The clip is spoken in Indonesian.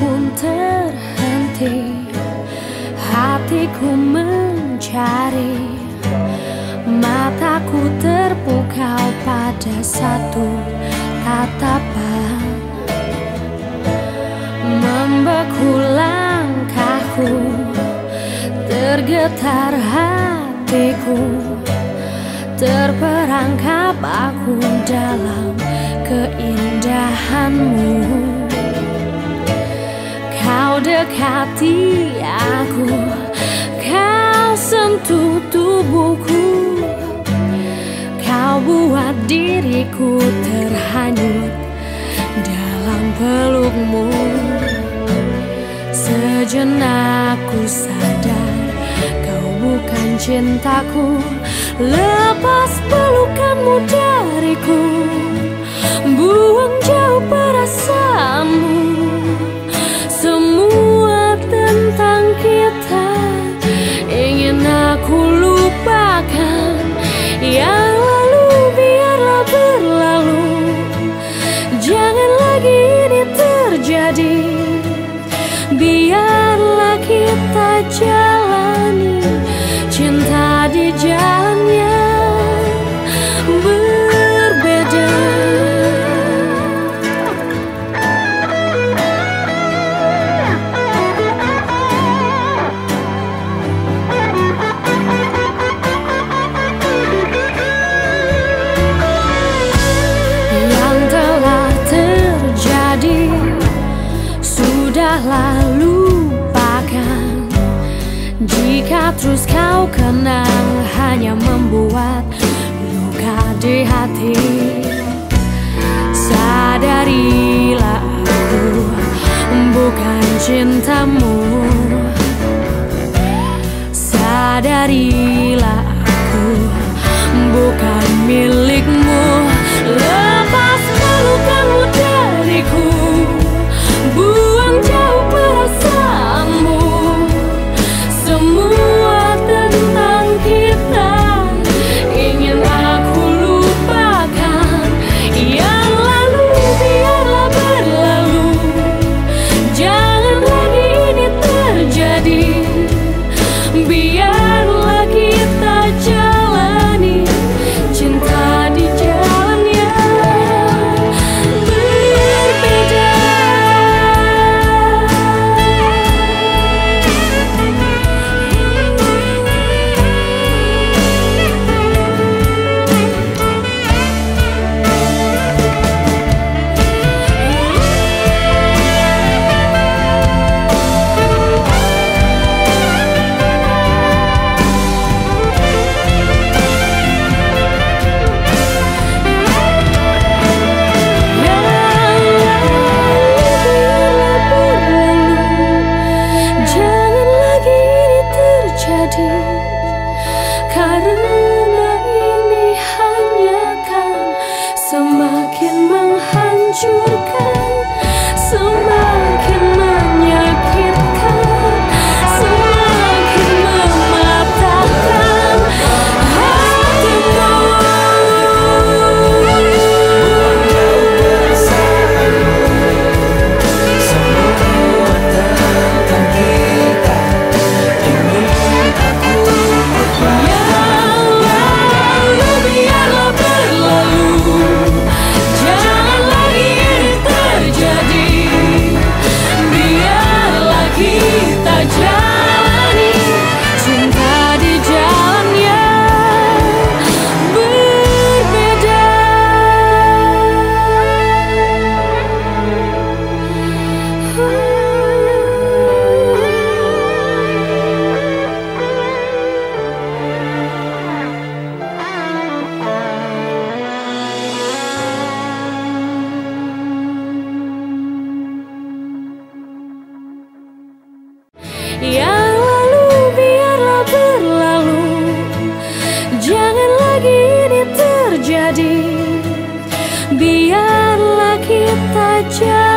pun terhenti, hatiku mencari, mataku terpukau pada satu tatapan. Membeku langkahku, tergetar hatiku, terperangkap aku dalam keindahanmu. Kau dekati aku, kau sentuh tubuhku, kau buat diriku terhanyut dalam pelukmu. Sejenak ku sadar kau bukan cintaku, lepas pelukanmu dariku, buang jauh perasaanmu. Semua tentang kita ingin aku lupakan, yang lalu biarlah berlalu, jangan lagi ini terjadi. Biarlah kita jalani cinta di jalan yang berbeda. Yang telah terjadi sudahlah lupakan. Jika terus kau kenang, hanya membuat luka di hati. Sadarilah aku bukan cintamu, sadarilah aku bukan milikmu. Lepas pelukanmu dariku, buang jauh perasaanmu. Semua tentang kita ingin aku lupakan, yang lalu biarlah berlalu, jangan lagi ini terjadi. Biarlah kita jalani cinta di jalan yang berbeda. Karena ini hanya kan semakin menghancurkan, semakin menyakitkan, semakin mematahkan hatiku. Semua tentang kita ingin aku Biarlah berlalu, jangan lagi ini terjadi. Biarlah kita jalani cinta di jalan yang berbeda. Yang lalu biarlah berlalu, jangan lagi ini terjadi. Biarlah kita jalan